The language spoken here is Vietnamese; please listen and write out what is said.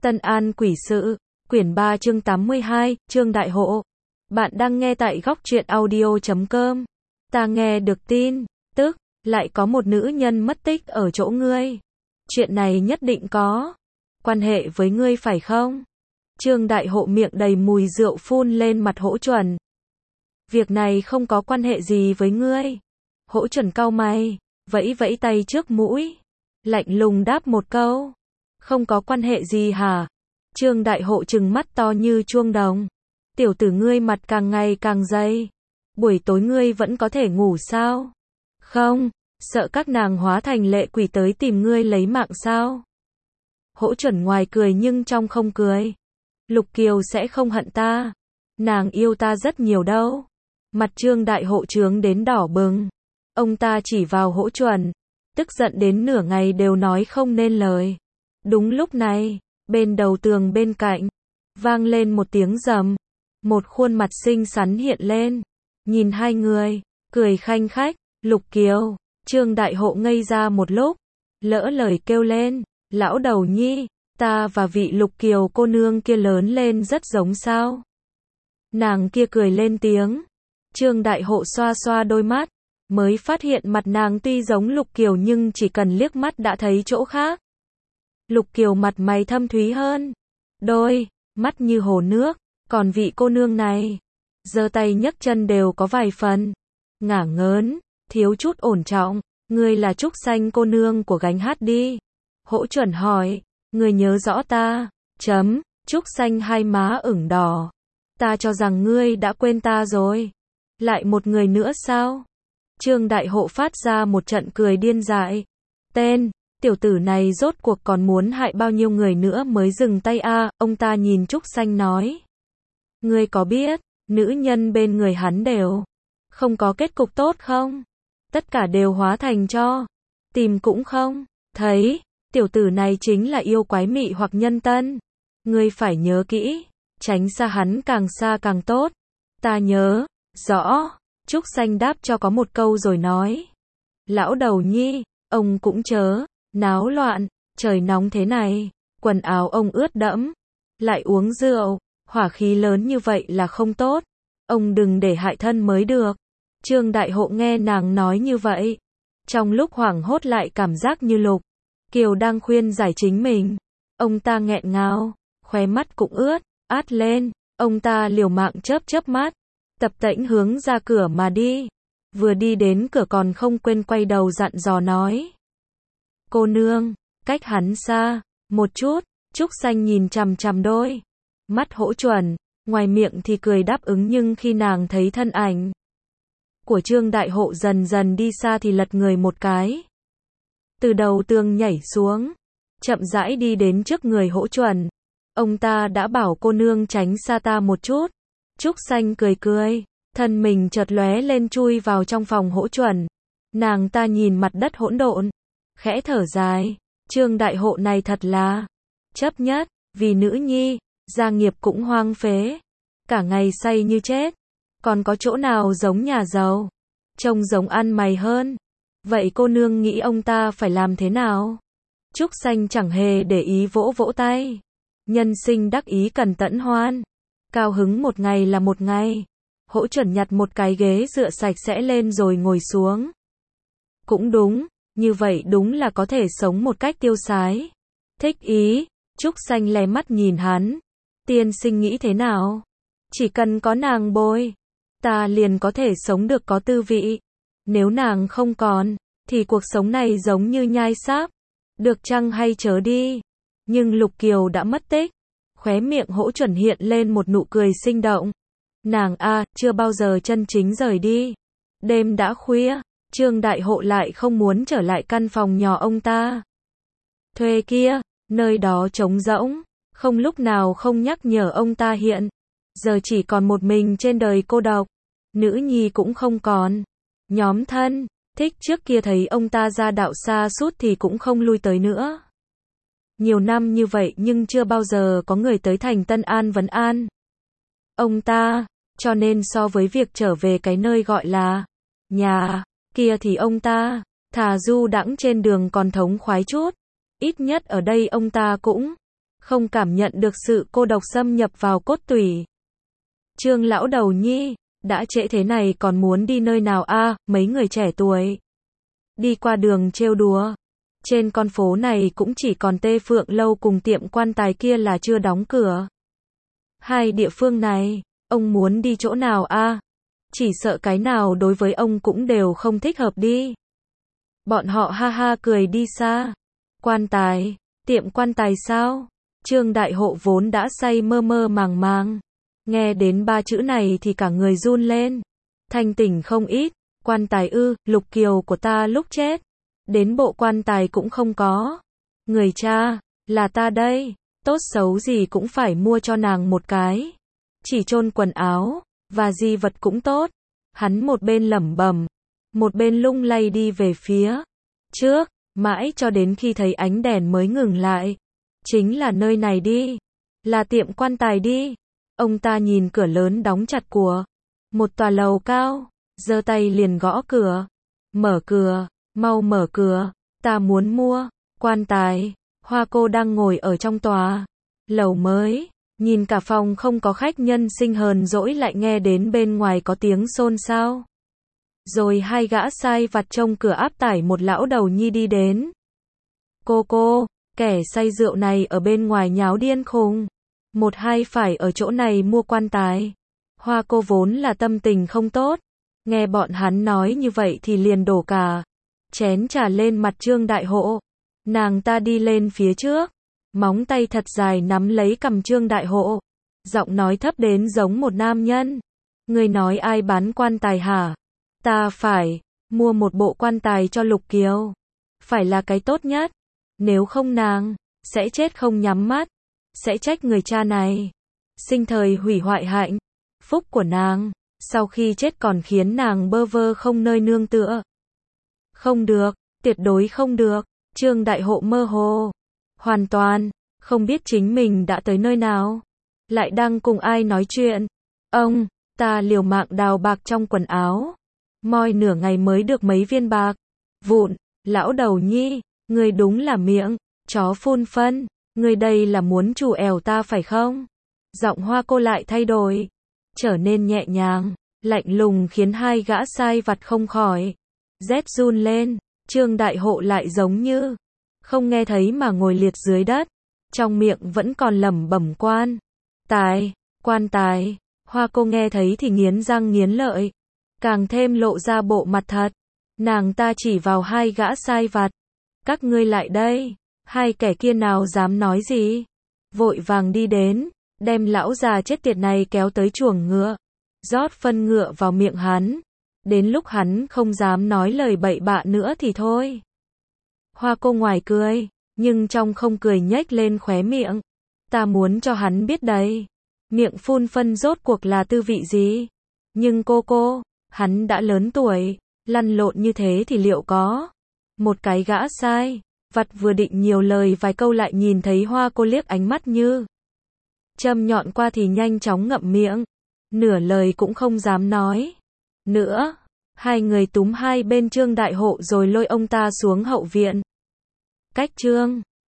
Tân An Quỷ Sự, quyển 3 chương 82, chương Đại Hộ. Bạn đang nghe tại góc truyện audio.com. Ta nghe được tin, tức, lại có một nữ nhân mất tích ở chỗ ngươi. Chuyện này nhất định có quan hệ với ngươi phải không? Trương Đại Hộ miệng đầy mùi rượu phun lên mặt Hỗ Chuẩn. Việc này không có quan hệ gì với ngươi. Hỗ Chuẩn cau mày, vẫy vẫy tay trước mũi, lạnh lùng đáp một câu. Không có quan hệ gì hả? Trương Đại Hộ trừng mắt to như chuông đồng. Tiểu tử ngươi mặt càng ngày càng dày. Buổi tối ngươi vẫn có thể ngủ sao? Không, sợ các nàng hóa thành lệ quỷ tới tìm ngươi lấy mạng sao? Hỗ Chuẩn ngoài cười nhưng trong không cười. Lục Kiều sẽ không hận ta. Nàng yêu ta rất nhiều đâu. Mặt Trương Đại Hộ trướng đến đỏ bừng. Ông ta chỉ vào Hỗ Chuẩn, tức giận đến nửa ngày đều nói không nên lời. Đúng lúc này, bên đầu tường bên cạnh, vang lên một tiếng rầm. Một khuôn mặt xinh xắn hiện lên. Nhìn hai người, cười khanh khách. Lục Kiều. Trương Đại Hộ ngây ra một lúc, lỡ lời kêu lên, lão đầu nhi, ta và vị Lục Kiều cô nương kia lớn lên rất giống sao? Nàng kia cười lên tiếng. Trương Đại Hộ xoa xoa đôi mắt, mới phát hiện mặt nàng tuy giống Lục Kiều nhưng chỉ cần liếc mắt đã thấy chỗ khác. Lục Kiều mặt mày thâm thúy hơn, đôi mắt như hồ nước, còn vị cô nương này, giơ tay nhấc chân đều có vài phần ngả ngớn, thiếu chút ổn trọng. Ngươi là Trúc Xanh cô nương của gánh hát đi. Hỗ Chuẩn hỏi, ngươi nhớ rõ ta? Trúc Xanh hai má ửng đỏ. Ta cho rằng ngươi đã quên ta rồi. Lại một người nữa sao? Trương Đại Hộ phát ra một trận cười điên dại. Tiểu tử này rốt cuộc còn muốn hại bao nhiêu người nữa mới dừng tay a? Ông ta nhìn Trúc Xanh nói. Ngươi có biết, nữ nhân bên người hắn đều không có kết cục tốt không? Tất cả đều hóa thành tro. Tìm cũng không thấy. Tiểu tử này chính là yêu quái mị hoặc nhân tân. Ngươi phải nhớ kỹ, tránh xa hắn càng xa càng tốt. Ta nhớ rõ. Trúc Xanh đáp cho có một câu rồi nói. Lão đầu nhi, ông cũng chớ náo loạn, trời nóng thế này, quần áo ông ướt đẫm, lại uống rượu, hỏa khí lớn như vậy là không tốt. Ông đừng để hại thân mới được. Trương Đại Hộ nghe nàng nói như vậy, trong lúc hoảng hốt lại cảm giác như Lục Kiều đang khuyên giải chính mình. Ông ta nghẹn ngào, khóe mắt cũng ướt át lên. Ông ta liều mạng chớp mắt, tập tễnh hướng ra cửa mà đi. Vừa đi đến cửa còn không quên quay đầu dặn dò nói. Cô nương, cách hắn xa một chút. Trúc Xanh nhìn chằm chằm đôi mắt Hỗ Chuẩn, ngoài miệng thì cười đáp ứng nhưng khi nàng thấy thân ảnh của Trương Đại Hộ dần dần đi xa thì lật người một cái. Từ đầu tường nhảy xuống, chậm rãi đi đến trước người Hỗ Chuẩn. Ông ta đã bảo cô nương tránh xa ta một chút. Trúc Xanh cười, thân mình chợt lóe lên chui vào trong phòng Hỗ Chuẩn. Nàng ta nhìn mặt đất hỗn độn, khẽ thở dài. Trương Đại Hộ này thật là chấp nhất, vì nữ nhi, gia nghiệp cũng hoang phế, cả ngày say như chết. Còn có chỗ nào giống nhà giàu, trông giống ăn mày hơn. Vậy cô nương nghĩ ông ta phải làm thế nào? Trúc Xanh chẳng hề để ý vỗ vỗ tay. Nhân sinh đắc ý cần tẫn hoan. Cao hứng một ngày là một ngày. Hỗ Chuẩn nhặt một cái ghế dựa sạch sẽ lên rồi ngồi xuống. Cũng đúng, như vậy đúng là có thể sống một cách tiêu sái. Thích ý. Trúc Xanh lé mắt nhìn hắn. Tiên sinh nghĩ thế nào? Chỉ cần có nàng bồi, ta liền có thể sống được có tư vị. Nếu nàng không còn, thì cuộc sống này giống như nhai sáp. Được chăng hay chớ đi. Nhưng Lục Kiều đã mất tích. Khóe miệng Hỗ Chuẩn hiện lên một nụ cười sinh động. Nàng chưa bao giờ chân chính rời đi. Đêm đã khuya, Trương Đại Hộ lại không muốn trở lại căn phòng nhỏ ông ta thuê kia. Nơi đó trống rỗng, không lúc nào không nhắc nhở ông ta hiện giờ chỉ còn một mình trên đời cô độc. Nữ nhi cũng không còn. Nhóm thân thích trước kia thấy ông ta ra đạo xa sút thì cũng không lui tới nữa. Nhiều năm như vậy nhưng chưa bao giờ có người tới thành Tân An vấn an ông ta, cho nên so với việc trở về cái nơi gọi là nhà kia thì ông ta thà du đãng trên đường còn thống khoái chút. Ít nhất ở đây ông ta cũng không cảm nhận được sự cô độc xâm nhập vào cốt tủy. Trương lão đầu nhi, đã trễ thế này còn muốn đi nơi nào a? Mấy người trẻ tuổi đi qua đường trêu đùa. Trên con phố này cũng chỉ còn Tê Phượng Lâu cùng tiệm quan tài kia là chưa đóng cửa. Hai địa phương này, ông muốn đi chỗ nào a? Chỉ sợ cái nào đối với ông cũng đều không thích hợp đi. Bọn họ ha ha cười đi xa. Quan tài, tiệm quan tài sao? Trương Đại Hộ vốn đã say mơ mơ màng màng. Nghe đến ba chữ này thì cả người run lên. Thanh tỉnh không ít. Quan tài ư, Lục Kiều của ta lúc chết. Đến bộ quan tài cũng không có. Người cha, là ta đây. Tốt xấu gì cũng phải mua cho nàng một cái. Chỉ chôn quần áo, và di vật cũng tốt. Hắn một bên lẩm bẩm, một bên lung lay đi về phía trước, mãi cho đến khi thấy ánh đèn mới ngừng lại. Chính là nơi này đi. Là tiệm quan tài đi. Ông ta nhìn cửa lớn đóng chặt của một tòa lầu cao, giơ tay liền gõ cửa. Mở cửa, mau mở cửa, ta muốn mua quan tài. Hoa cô đang ngồi ở trong tòa lầu mới, nhìn cả phòng không có khách nhân sinh hờn dỗi lại nghe đến bên ngoài có tiếng xôn xao. Rồi hai gã sai vặt trông cửa áp tải một lão đầu nhi đi đến. Cô, kẻ say rượu này ở bên ngoài nháo điên khùng. Một hai phải ở chỗ này mua quan tài. Hoa cô vốn là tâm tình không tốt. Nghe bọn hắn nói như vậy thì liền đổ cả chén trà lên mặt Trương Đại Hộ. Nàng ta đi lên phía trước, móng tay thật dài nắm lấy cằm Trương Đại Hộ. Giọng nói thấp đến giống một nam nhân. Người nói ai bán quan tài hả? Ta phải mua một bộ quan tài cho Lục Kiều. Phải là cái tốt nhất. Nếu không nàng sẽ chết không nhắm mắt. Sẽ trách người cha này sinh thời hủy hoại hạnh phúc của nàng. Sau khi chết còn khiến nàng bơ vơ không nơi nương tựa. Không được, tuyệt đối không được. Trương Đại Hộ mơ hồ, hoàn toàn không biết chính mình đã tới nơi nào, lại đang cùng ai nói chuyện. Ông, ta liều mạng đào bạc trong quần áo, moi nửa ngày mới được mấy viên bạc vụn. Lão đầu nhi, ngươi đúng là miệng chó phun phân. Ngươi đây là muốn trù ẻo ta phải không? Giọng Hoa cô lại thay đổi, trở nên nhẹ nhàng, lạnh lùng khiến hai gã sai vặt không khỏi rét run lên. Trương Đại Hộ lại giống như không nghe thấy mà ngồi liệt dưới đất, trong miệng vẫn còn lẩm bẩm quan tài. Hoa cô nghe thấy thì nghiến răng nghiến lợi, càng thêm lộ ra bộ mặt thật. Nàng ta chỉ vào hai gã sai vặt. Các ngươi lại đây. Hai kẻ kia nào dám nói gì, vội vàng đi đến, đem lão già chết tiệt này kéo tới chuồng ngựa, rót phân ngựa vào miệng hắn. Đến lúc hắn không dám nói lời bậy bạ nữa thì thôi. Hoa cô ngoài cười, nhưng trong không cười nhếch lên khóe miệng. Ta muốn cho hắn biết đấy, miệng phun phân rốt cuộc là tư vị gì. Nhưng cô, hắn đã lớn tuổi, lăn lộn như thế thì liệu có một cái gã sai vặt vừa định nhiều lời vài câu lại nhìn thấy Hoa cô liếc ánh mắt như châm nhọn qua thì nhanh chóng ngậm miệng, nửa lời cũng không dám nói nữa. Hai người túm hai bên Trương Đại Hộ rồi lôi ông ta xuống hậu viện. Cách Trương